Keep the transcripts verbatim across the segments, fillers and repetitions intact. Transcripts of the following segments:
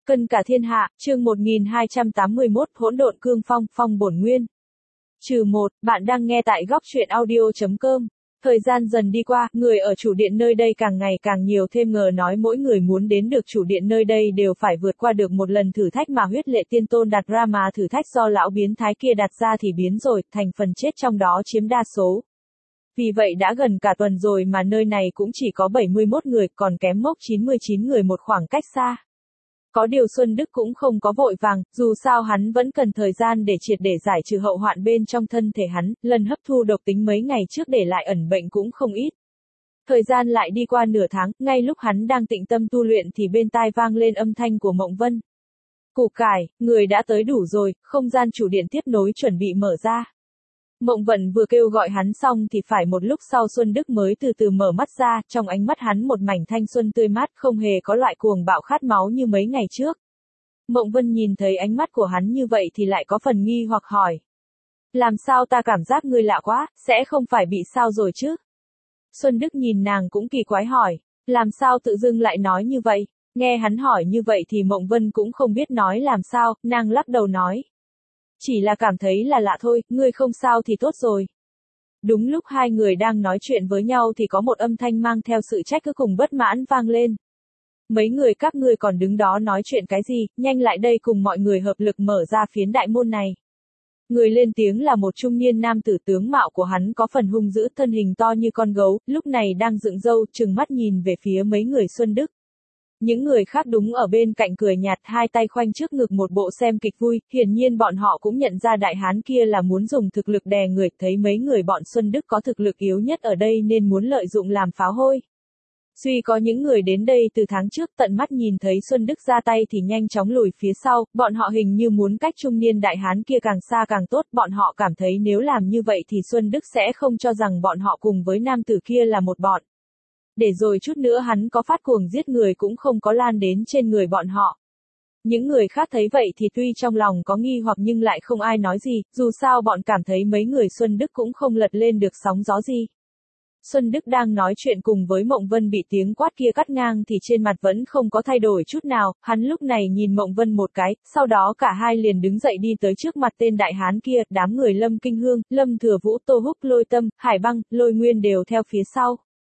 Cân cả thiên hạ, chương một nghìn hai trăm tám mươi mốt, hỗn độn cương phong, phong bổn nguyên. Trừ một, bạn đang nghe tại góc truyện audio.com. Thời gian dần đi qua, người ở chủ điện nơi đây càng ngày càng nhiều thêm ngờ nói mỗi người muốn đến được chủ điện nơi đây đều phải vượt qua được một lần thử thách mà huyết lệ tiên tôn đặt ra mà thử thách do lão biến thái kia đặt ra thì biến rồi, thành phần chết trong đó chiếm đa số. Vì vậy đã gần cả tuần rồi mà nơi này cũng chỉ có bảy mươi mốt người, còn kém mốc chín mươi chín người một khoảng cách xa. Có điều Xuân Đức cũng không có vội vàng, dù sao hắn vẫn cần thời gian để triệt để giải trừ hậu hoạn bên trong thân thể hắn, lần hấp thu độc tính mấy ngày trước để lại ẩn bệnh cũng không ít. Thời gian lại đi qua nửa tháng, ngay lúc hắn đang tĩnh tâm tu luyện thì bên tai vang lên âm thanh của Mộng Vân. Củ cải, người đã tới đủ rồi, không gian chủ điện tiếp nối chuẩn bị mở ra. Mộng Vận vừa kêu gọi hắn xong thì phải một lúc sau Xuân Đức mới từ từ mở mắt ra, trong ánh mắt hắn một mảnh thanh xuân tươi mát không hề có loại cuồng bạo khát máu như mấy ngày trước. Mộng Vân nhìn thấy ánh mắt của hắn như vậy thì lại có phần nghi hoặc hỏi. Làm sao ta cảm giác ngươi lạ quá, sẽ không phải bị sao rồi chứ? Xuân Đức nhìn nàng cũng kỳ quái hỏi, làm sao tự dưng lại nói như vậy? Nghe hắn hỏi như vậy thì Mộng Vân cũng không biết nói làm sao, nàng lắc đầu nói. Chỉ là cảm thấy là lạ thôi, ngươi không sao thì tốt rồi. Đúng lúc hai người đang nói chuyện với nhau thì có một âm thanh mang theo sự trách cứ cùng bất mãn vang lên. Mấy người các ngươi còn đứng đó nói chuyện cái gì, nhanh lại đây cùng mọi người hợp lực mở ra phiến đại môn này. Người lên tiếng là một trung niên nam tử, tướng mạo của hắn có phần hung dữ, thân hình to như con gấu, lúc này đang dựng râu, trừng mắt nhìn về phía mấy người Xuân Đức. Những người khác đúng ở bên cạnh cười nhạt, hai tay khoanh trước ngực một bộ xem kịch vui, hiển nhiên bọn họ cũng nhận ra đại hán kia là muốn dùng thực lực đè người, thấy mấy người bọn Xuân Đức có thực lực yếu nhất ở đây nên muốn lợi dụng làm pháo hôi. Duy có những người đến đây từ tháng trước tận mắt nhìn thấy Xuân Đức ra tay thì nhanh chóng lùi phía sau, bọn họ hình như muốn cách trung niên đại hán kia càng xa càng tốt, bọn họ cảm thấy nếu làm như vậy thì Xuân Đức sẽ không cho rằng bọn họ cùng với nam tử kia là một bọn. Để rồi chút nữa hắn có phát cuồng giết người cũng không có lan đến trên người bọn họ. Những người khác thấy vậy thì tuy trong lòng có nghi hoặc nhưng lại không ai nói gì, dù sao bọn cảm thấy mấy người Xuân Đức cũng không lật lên được sóng gió gì. Xuân Đức đang nói chuyện cùng với Mộng Vân bị tiếng quát kia cắt ngang thì trên mặt vẫn không có thay đổi chút nào, hắn lúc này nhìn Mộng Vân một cái, sau đó cả hai liền đứng dậy đi tới trước mặt tên đại hán kia, đám người Lâm Kinh Hương, Lâm Thừa Vũ, Tô Húc, Lôi Tâm, Hải Băng, Lôi Nguyên đều theo phía sau.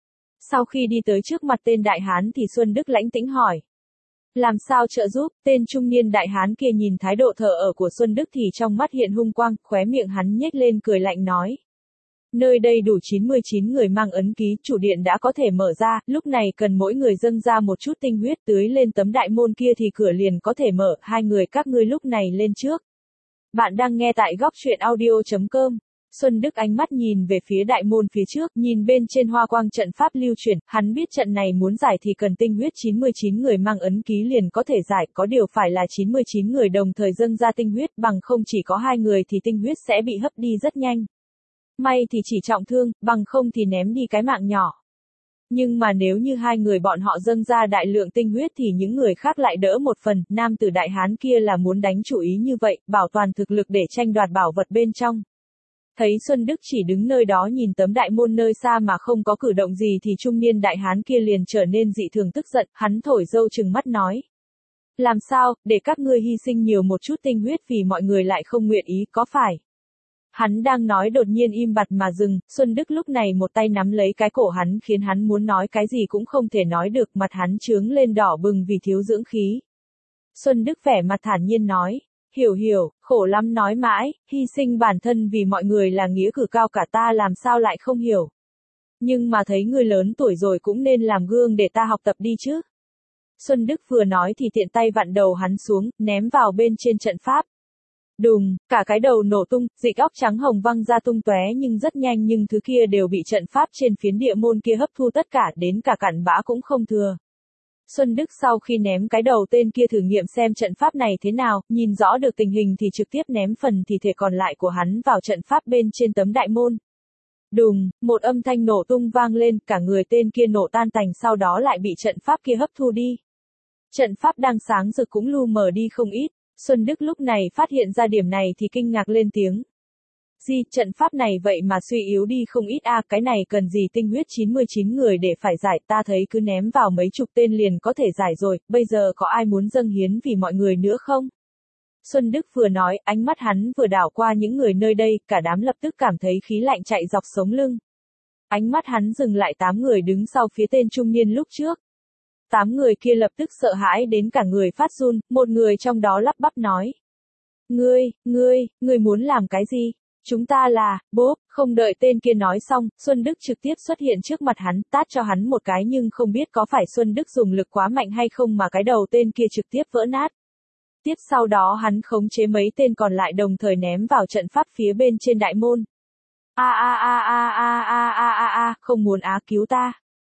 Sau khi đi tới trước mặt tên đại hán thì Xuân Đức lãnh tĩnh hỏi. Làm sao trợ giúp? Tên trung niên đại hán kia nhìn thái độ thờ ở của Xuân Đức thì trong mắt hiện hung quang, khóe miệng hắn nhếch lên cười lạnh nói. Nơi đây đủ chín mươi chín người mang ấn ký, chủ điện đã có thể mở ra, lúc này cần mỗi người dâng ra một chút tinh huyết tưới lên tấm đại môn kia thì cửa liền có thể mở, hai người các ngươi lúc này lên trước. Bạn đang nghe tại góc truyện audio.com. Xuân Đức ánh mắt nhìn về phía đại môn phía trước, nhìn bên trên hoa quang trận pháp lưu chuyển, hắn biết trận này muốn giải thì cần tinh huyết chín mươi chín người mang ấn ký liền có thể giải, có điều phải là chín mươi chín người đồng thời dâng ra tinh huyết, bằng không chỉ có hai người thì tinh huyết sẽ bị hấp đi rất nhanh. May thì chỉ trọng thương, bằng không thì ném đi cái mạng nhỏ. Nhưng mà nếu như hai người bọn họ dâng ra đại lượng tinh huyết thì những người khác lại đỡ một phần, nam tử đại hán kia là muốn đánh chủ ý như vậy, bảo toàn thực lực để tranh đoạt bảo vật bên trong. Thấy Xuân Đức chỉ đứng nơi đó nhìn tấm đại môn nơi xa mà không có cử động gì thì trung niên đại hán kia liền trở nên dị thường tức giận, hắn thổi râu trừng mắt nói. Làm sao, để các ngươi hy sinh nhiều một chút tinh huyết vì mọi người lại không nguyện ý, có phải? Hắn đang nói đột nhiên im bặt mà dừng, Xuân Đức lúc này một tay nắm lấy cái cổ hắn khiến hắn muốn nói cái gì cũng không thể nói được, mặt hắn trướng lên đỏ bừng vì thiếu dưỡng khí. Xuân Đức vẻ mặt thản nhiên nói. Hiểu hiểu, khổ lắm nói mãi, hy sinh bản thân vì mọi người là nghĩa cử cao cả ta làm sao lại không hiểu. Nhưng mà thấy ngươi lớn tuổi rồi cũng nên làm gương để ta học tập đi chứ. Xuân Đức vừa nói thì tiện tay vặn đầu hắn xuống, ném vào bên trên trận pháp. Đùng, cả cái đầu nổ tung, dịch óc trắng hồng văng ra tung tóe nhưng rất nhanh nhưng thứ kia đều bị trận pháp trên phiến địa môn kia hấp thu tất cả, đến cả cặn bã cũng không thừa. Xuân Đức sau khi ném cái đầu tên kia thử nghiệm xem trận pháp này thế nào, nhìn rõ được tình hình thì trực tiếp ném phần thi thể còn lại của hắn vào trận pháp bên trên tấm đại môn. Đùng, một âm thanh nổ tung vang lên, cả người tên kia nổ tan tành sau đó lại bị trận pháp kia hấp thu đi. Trận pháp đang sáng rực cũng lu mờ đi không ít, Xuân Đức lúc này phát hiện ra điểm này thì kinh ngạc lên tiếng. Di, trận pháp này vậy mà suy yếu đi không ít a, cái này cần gì tinh huyết chín mươi chín người để phải giải, ta thấy cứ ném vào mấy chục tên liền có thể giải rồi, bây giờ có ai muốn dâng hiến vì mọi người nữa không? Xuân Đức vừa nói, ánh mắt hắn vừa đảo qua những người nơi đây, cả đám lập tức cảm thấy khí lạnh chạy dọc sống lưng. Ánh mắt hắn dừng lại tám người đứng sau phía tên trung niên lúc trước. Tám người kia lập tức sợ hãi đến cả người phát run, một người trong đó lắp bắp nói. Ngươi, ngươi, ngươi muốn làm cái gì? Chúng ta là, bốp, không đợi tên kia nói xong, Xuân Đức trực tiếp xuất hiện trước mặt hắn, tát cho hắn một cái nhưng không biết có phải Xuân Đức dùng lực quá mạnh hay không mà cái đầu tên kia trực tiếp vỡ nát. Tiếp sau đó hắn khống chế mấy tên còn lại đồng thời ném vào trận pháp phía bên trên đại môn. A a a a a a a a a, không muốn á cứu ta.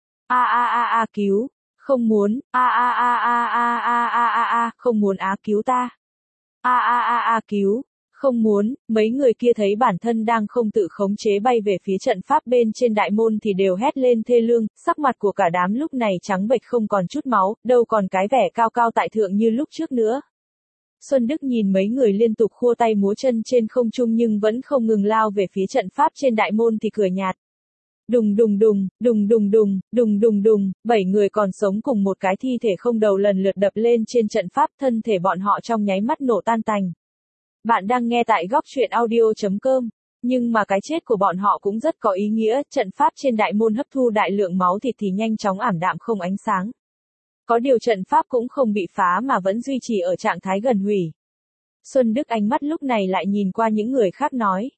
A a a a cứu, không muốn, a a a a a a a a a, không muốn á cứu ta. A a a a cứu, không muốn, mấy người kia thấy bản thân đang không tự khống chế bay về phía trận pháp bên trên đại môn thì đều hét lên thê lương, sắc mặt của cả đám lúc này trắng bệch không còn chút máu, đâu còn cái vẻ cao cao tại thượng như lúc trước nữa. Xuân Đức nhìn mấy người liên tục khua tay múa chân trên không trung nhưng vẫn không ngừng lao về phía trận pháp trên đại môn thì cười nhạt. Đùng đùng đùng, đùng đùng đùng, đùng đùng đùng, bảy người còn sống cùng một cái thi thể không đầu lần lượt đập lên trên trận pháp, thân thể bọn họ trong nháy mắt nổ tan tành. Bạn đang nghe tại góc truyện audio chấm com. Nhưng mà cái chết của bọn họ cũng rất có ý nghĩa, trận pháp trên đại môn hấp thu đại lượng máu thịt thì nhanh chóng ảm đạm không ánh sáng. Có điều trận pháp cũng không bị phá mà vẫn duy trì ở trạng thái gần hủy. Xuân Đức ánh mắt lúc này lại nhìn qua những người khác nói.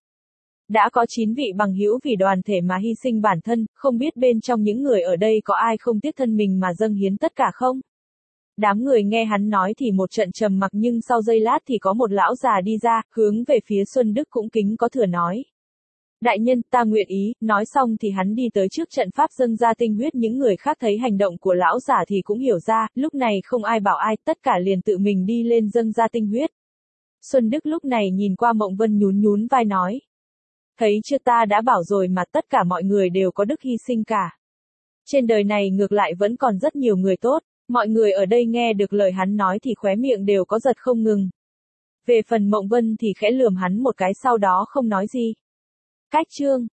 Đã có chín vị bằng hữu vì đoàn thể mà hy sinh bản thân, không biết bên trong những người ở đây có ai không tiếc thân mình mà dâng hiến tất cả không? Đám người nghe hắn nói thì một trận trầm mặc nhưng sau giây lát thì có một lão già đi ra, hướng về phía Xuân Đức cũng kính có thừa nói. Đại nhân, ta nguyện ý, nói xong thì hắn đi tới trước trận pháp dâng ra tinh huyết, những người khác thấy hành động của lão giả thì cũng hiểu ra, lúc này không ai bảo ai, tất cả liền tự mình đi lên dâng ra tinh huyết. Xuân Đức lúc này nhìn qua Mộng Vân nhún nhún vai nói. Thấy chưa, ta đã bảo rồi mà, tất cả mọi người đều có đức hy sinh cả. Trên đời này ngược lại vẫn còn rất nhiều người tốt, mọi người ở đây nghe được lời hắn nói thì khóe miệng đều có giật không ngừng. Về phần Mộng Vân thì khẽ lườm hắn một cái sau đó không nói gì. Cách chương